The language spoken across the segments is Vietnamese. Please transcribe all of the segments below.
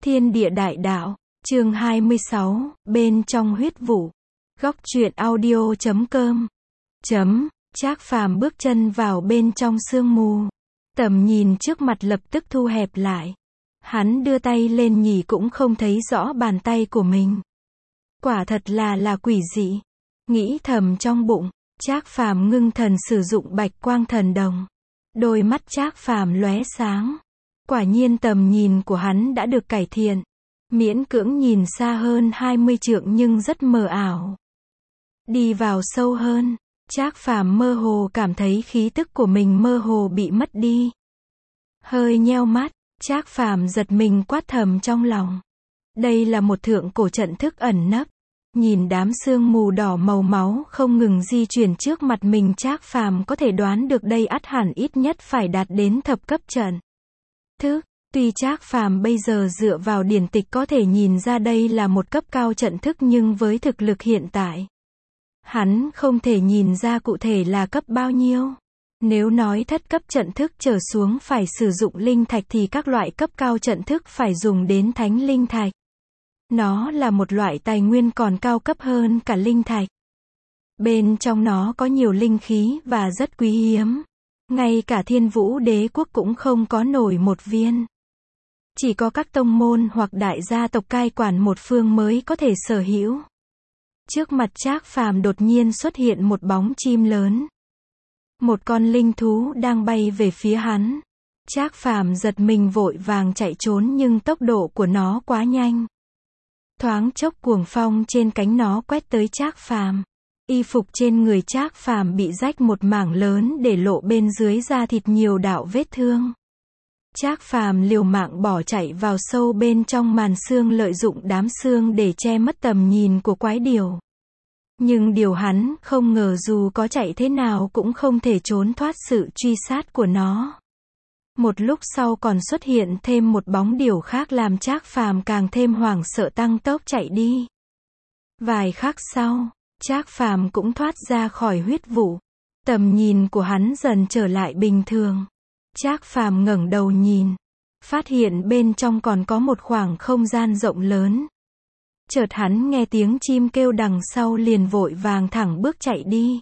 Thiên địa đại đạo, chương 26, bên trong huyết vụ. Góc truyện audio.com. Trác Phàm bước chân vào bên trong sương mù. Tầm nhìn trước mặt lập tức thu hẹp lại. Hắn đưa tay lên nhỉ cũng không thấy rõ bàn tay của mình. Quả thật là quỷ dị. Nghĩ thầm trong bụng, Trác Phàm ngưng thần sử dụng bạch quang thần đồng. Đôi mắt Trác Phàm lóe sáng. Quả nhiên tầm nhìn của hắn đã được cải thiện. Miễn cưỡng nhìn xa hơn 20 trượng nhưng rất mờ ảo. Đi vào sâu hơn, Trác Phàm mơ hồ cảm thấy khí tức của mình mơ hồ bị mất đi. Hơi nheo mắt, Trác Phàm giật mình quát thầm trong lòng. Đây là một thượng cổ trận thức ẩn nấp. Nhìn đám sương mù đỏ màu máu không ngừng di chuyển trước mặt mình, Trác Phàm có thể đoán được đây ắt hẳn ít nhất phải đạt đến thập cấp trận thức. Tuy Trác Phàm bây giờ dựa vào điển tịch có thể nhìn ra đây là một cấp cao trận thức, nhưng với thực lực hiện tại, hắn không thể nhìn ra cụ thể là cấp bao nhiêu. Nếu nói thất cấp trận thức trở xuống phải sử dụng linh thạch thì các loại cấp cao trận thức phải dùng đến thánh linh thạch. Nó là một loại tài nguyên còn cao cấp hơn cả linh thạch. Bên trong nó có nhiều linh khí và rất quý hiếm. Ngay cả Thiên Vũ Đế quốc cũng không có nổi một viên. Chỉ có các tông môn hoặc đại gia tộc cai quản một phương mới có thể sở hữu. Trước mặt Trác Phàm đột nhiên xuất hiện một bóng chim lớn. Một con linh thú đang bay về phía hắn. Trác Phàm giật mình vội vàng chạy trốn nhưng tốc độ của nó quá nhanh. Thoáng chốc cuồng phong trên cánh nó quét tới Trác Phàm. Y phục trên người Trác Phàm bị rách một mảng lớn để lộ bên dưới da thịt nhiều đạo vết thương. Trác Phàm liều mạng bỏ chạy vào sâu bên trong màn sương, lợi dụng đám sương để che mất tầm nhìn của quái điểu. Nhưng điều hắn không ngờ dù có chạy thế nào cũng không thể trốn thoát sự truy sát của nó. Một lúc sau còn xuất hiện thêm một bóng điểu khác làm Trác Phàm càng thêm hoảng sợ, tăng tốc chạy đi. Vài khắc sau, Trác Phàm cũng thoát ra khỏi huyết vụ. Tầm nhìn của hắn dần trở lại bình thường. Trác Phàm ngẩng đầu nhìn, phát hiện bên trong còn có một khoảng không gian rộng lớn. Chợt hắn nghe tiếng chim kêu đằng sau, liền vội vàng thẳng bước chạy đi.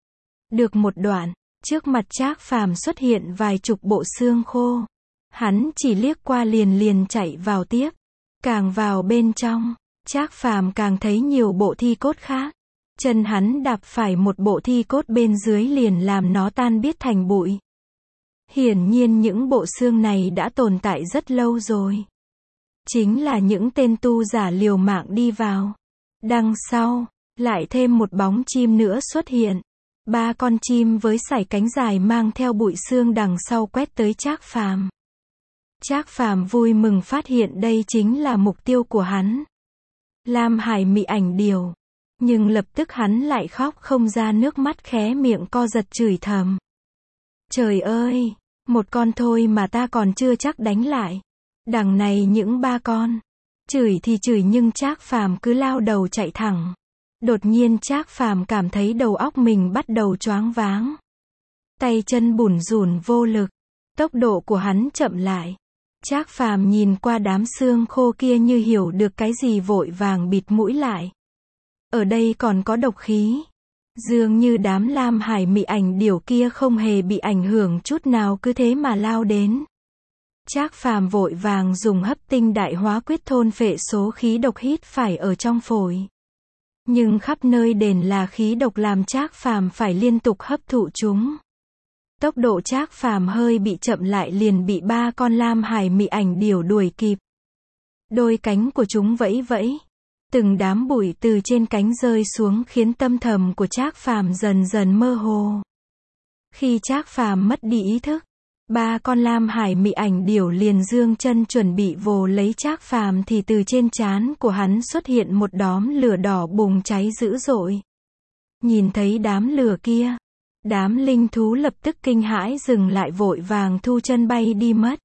Được một đoạn, trước mặt Trác Phàm xuất hiện vài chục bộ xương khô. Hắn chỉ liếc qua liền chạy vào tiếp. Càng vào bên trong, Trác Phàm càng thấy nhiều bộ thi cốt khác. Chân hắn đạp phải một bộ thi cốt bên dưới liền làm nó tan biết thành bụi. Hiển nhiên những bộ xương này đã tồn tại rất lâu rồi. Chính là những tên tu giả liều mạng đi vào. Đằng sau, lại thêm một bóng chim nữa xuất hiện. 3 con chim với sải cánh dài mang theo bụi xương đằng sau quét tới Trác Phàm. Trác Phàm vui mừng phát hiện đây chính là mục tiêu của hắn. Lam Hải Mị Ảnh Điểu. Nhưng lập tức hắn lại khóc không ra nước mắt, khóe miệng co giật chửi thầm. Trời ơi, một con thôi mà ta còn chưa chắc đánh lại. Đằng này những 3 con. Chửi thì chửi nhưng Trác Phàm cứ lao đầu chạy thẳng. Đột nhiên Trác Phàm cảm thấy đầu óc mình bắt đầu choáng váng. Tay chân bủn rủn vô lực. Tốc độ của hắn chậm lại. Trác Phàm nhìn qua đám xương khô kia như hiểu được cái gì, vội vàng bịt mũi lại. Ở đây còn có độc khí. Dường như đám Lam Hải Mị Ảnh Điểu kia không hề bị ảnh hưởng chút nào, cứ thế mà lao đến. Trác Phàm vội vàng dùng hấp tinh đại hóa quyết thôn phệ số khí độc hít phải ở trong phổi. Nhưng khắp nơi đền là khí độc làm Trác Phàm phải liên tục hấp thụ chúng. Tốc độ Trác Phàm hơi bị chậm lại, liền bị 3 con Lam Hải Mị Ảnh Điểu đuổi kịp. Đôi cánh của chúng vẫy vẫy. Từng đám bụi từ trên cánh rơi xuống khiến tâm thầm của Trác Phàm dần dần mơ hồ. Khi Trác Phàm mất đi ý thức, 3 con Lam Hải Mị Ảnh Điểu liền giương chân chuẩn bị vồ lấy Trác Phàm thì từ trên trán của hắn xuất hiện một đốm lửa đỏ bùng cháy dữ dội. Nhìn thấy đám lửa kia, đám linh thú lập tức kinh hãi dừng lại, vội vàng thu chân bay đi mất.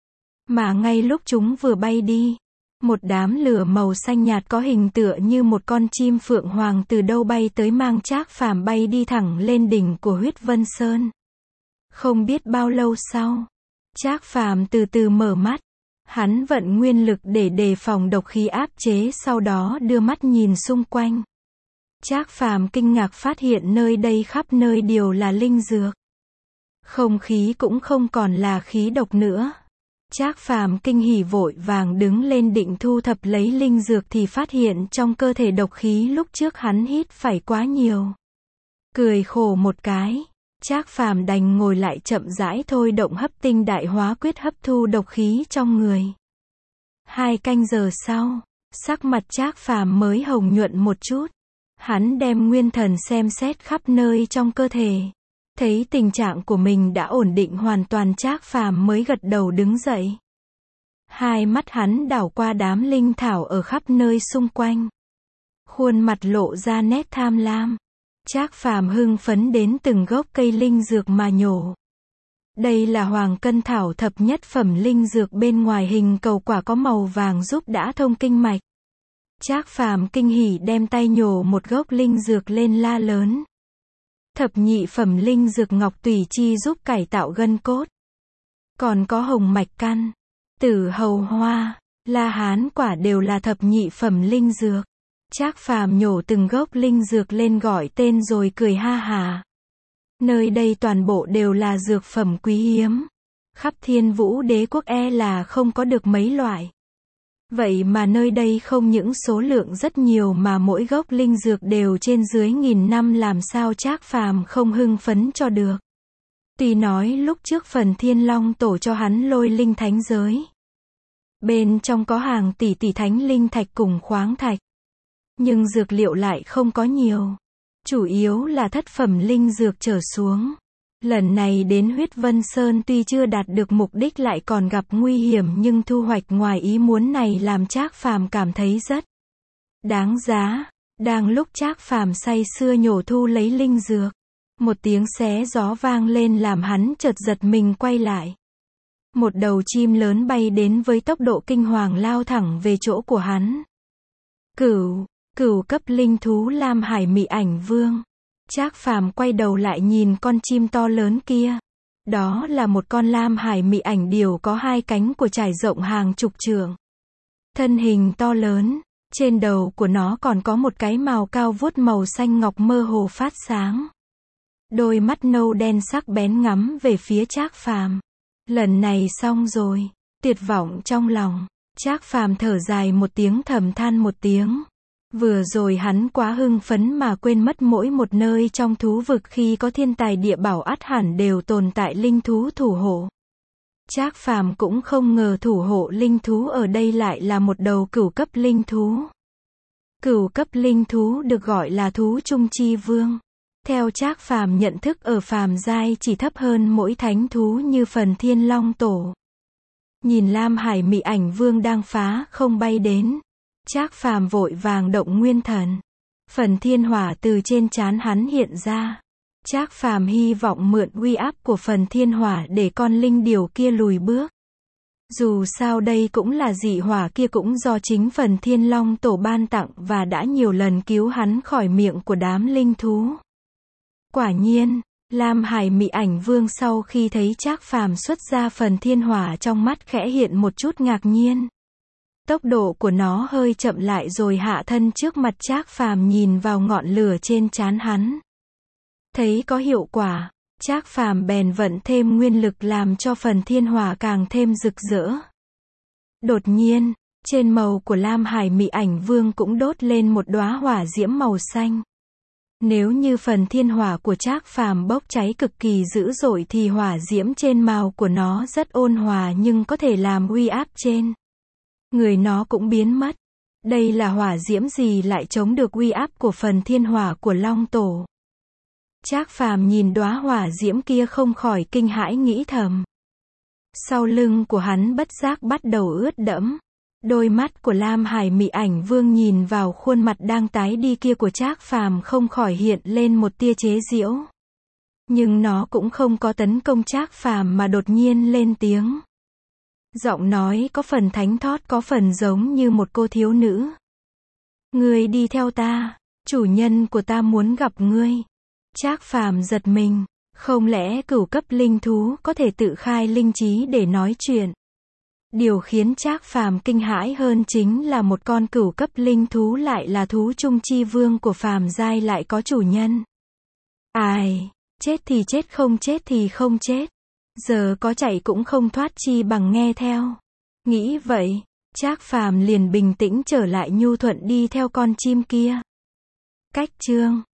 Mà ngay lúc chúng vừa bay đi, một đám lửa màu xanh nhạt có hình tựa như một con chim phượng hoàng từ đâu bay tới, mang Trác Phàm bay đi thẳng lên đỉnh của Huyết Vân Sơn. Không biết bao lâu sau, Trác Phàm từ từ mở mắt. Hắn vận nguyên lực để đề phòng độc khí áp chế, sau đó đưa mắt nhìn xung quanh. Trác Phàm kinh ngạc phát hiện nơi đây khắp nơi đều là linh dược. Không khí cũng không còn là khí độc nữa. Trác Phàm kinh hỉ vội vàng đứng lên định thu thập lấy linh dược thì phát hiện trong cơ thể độc khí lúc trước hắn hít phải quá nhiều. Cười khổ một cái, Trác Phàm đành ngồi lại chậm rãi thôi động hấp tinh đại hóa quyết hấp thu độc khí trong người. 2 canh giờ sau, sắc mặt Trác Phàm mới hồng nhuận một chút. Hắn đem nguyên thần xem xét khắp nơi trong cơ thể. Thấy tình trạng của mình đã ổn định hoàn toàn, Trác Phàm mới gật đầu đứng dậy. Hai mắt hắn đảo qua đám linh thảo ở khắp nơi xung quanh. Khuôn mặt lộ ra nét tham lam. Trác Phàm hưng phấn đến từng gốc cây linh dược mà nhổ. Đây là hoàng cân thảo thập nhất phẩm linh dược, bên ngoài hình cầu quả có màu vàng giúp đã thông kinh mạch. Trác Phàm kinh hỉ đem tay nhổ một gốc linh dược lên la lớn. Thập nhị phẩm linh dược ngọc tùy chi giúp cải tạo gân cốt. Còn có hồng mạch căn, tử hầu hoa, la hán quả đều là thập nhị phẩm linh dược. Trác Phàm nhổ từng gốc linh dược lên gọi tên rồi cười ha hả. Nơi đây toàn bộ đều là dược phẩm quý hiếm. Khắp Thiên Vũ Đế quốc là không có được mấy loại. Vậy mà nơi đây không những số lượng rất nhiều mà mỗi gốc linh dược đều trên dưới 1000 năm, làm sao Trác Phàm không hưng phấn cho được. Tuy nói lúc trước Phần Thiên Long Tổ cho hắn Lôi Linh Thánh Giới. Bên trong có hàng tỷ tỷ thánh linh thạch cùng khoáng thạch. Nhưng dược liệu lại không có nhiều. Chủ yếu là thất phẩm linh dược trở xuống. Lần này đến Huyết Vân Sơn tuy chưa đạt được mục đích lại còn gặp nguy hiểm, nhưng thu hoạch ngoài ý muốn này làm Trác Phàm cảm thấy rất đáng giá. Đang lúc Trác Phàm say sưa nhổ thu lấy linh dược, một tiếng xé gió vang lên làm hắn chợt giật mình quay lại. Một đầu chim lớn bay đến với tốc độ kinh hoàng lao thẳng về chỗ của hắn. Cửu cấp linh thú Lam Hải Mị Ảnh Vương. Trác Phàm quay đầu lại nhìn con chim to lớn kia. Đó là một con Lam Hải Mị Ảnh Điểu có 2 cánh của trải rộng hàng chục trượng. Thân hình to lớn, trên đầu của nó còn có một cái mào cao vuốt màu xanh ngọc mơ hồ phát sáng. Đôi mắt nâu đen sắc bén ngắm về phía Trác Phàm. Lần này xong rồi, tuyệt vọng trong lòng, Trác Phàm thở dài một tiếng, thầm than một tiếng. Vừa rồi hắn quá hưng phấn mà quên mất mỗi một nơi trong thú vực khi có thiên tài địa bảo ắt hẳn đều tồn tại linh thú thủ hộ. Trác Phàm cũng không ngờ thủ hộ linh thú ở đây lại là một đầu cửu cấp linh thú. Cửu cấp linh thú được gọi là thú trung chi vương. Theo Trác Phàm nhận thức ở phàm giai chỉ thấp hơn mỗi thánh thú như Phần Thiên Long Tổ. Nhìn Lam Hải Mị Ảnh Vương đang phá không bay đến, Trác Phàm vội vàng động nguyên thần. Phần thiên hỏa từ trên trán hắn hiện ra. Trác Phàm hy vọng mượn uy áp của phần thiên hỏa để con linh điểu kia lùi bước. Dù sao đây cũng là dị hỏa, kia cũng do chính Phần Thiên Long Tổ ban tặng và đã nhiều lần cứu hắn khỏi miệng của đám linh thú. Quả nhiên, Lam Hải Mị Ảnh Vương sau khi thấy Trác Phàm xuất ra phần thiên hỏa trong mắt khẽ hiện một chút ngạc nhiên. Tốc độ của nó hơi chậm lại rồi hạ thân trước mặt Trác Phàm, nhìn vào ngọn lửa trên trán hắn. Thấy có hiệu quả, Trác Phàm bèn vận thêm nguyên lực làm cho phần thiên hỏa càng thêm rực rỡ. Đột nhiên, trên màu của Lam Hải Mị Ảnh Vương cũng đốt lên một đóa hỏa diễm màu xanh. Nếu như phần thiên hỏa của Trác Phàm bốc cháy cực kỳ dữ dội thì hỏa diễm trên màu của nó rất ôn hòa nhưng có thể làm uy áp trên người nó cũng biến mất. Đây là hỏa diễm gì lại chống được uy áp của phần thiên hỏa của Long Tổ? Trác Phàm nhìn đóa hỏa diễm kia không khỏi kinh hãi nghĩ thầm. Sau lưng của hắn bất giác bắt đầu ướt đẫm. Đôi mắt của Lam Hải Mị Ảnh Vương nhìn vào khuôn mặt đang tái đi kia của Trác Phàm không khỏi hiện lên một tia chế giễu. Nhưng nó cũng không có tấn công Trác Phàm mà đột nhiên lên tiếng. Giọng nói có phần thánh thót, có phần giống như một cô thiếu nữ. Ngươi đi theo ta, chủ nhân của ta muốn gặp ngươi. Trác Phàm giật mình, không lẽ cửu cấp linh thú có thể tự khai linh trí để nói chuyện? Điều khiến Trác Phàm kinh hãi hơn chính là một con cửu cấp linh thú lại là thú trung chi vương của phàm giai lại có chủ nhân. Ai, chết thì chết, không chết thì không chết. Giờ có chạy cũng không thoát, chi bằng nghe theo. Nghĩ vậy, Trác Phàm liền bình tĩnh trở lại, nhu thuận đi theo con chim kia. Cách chương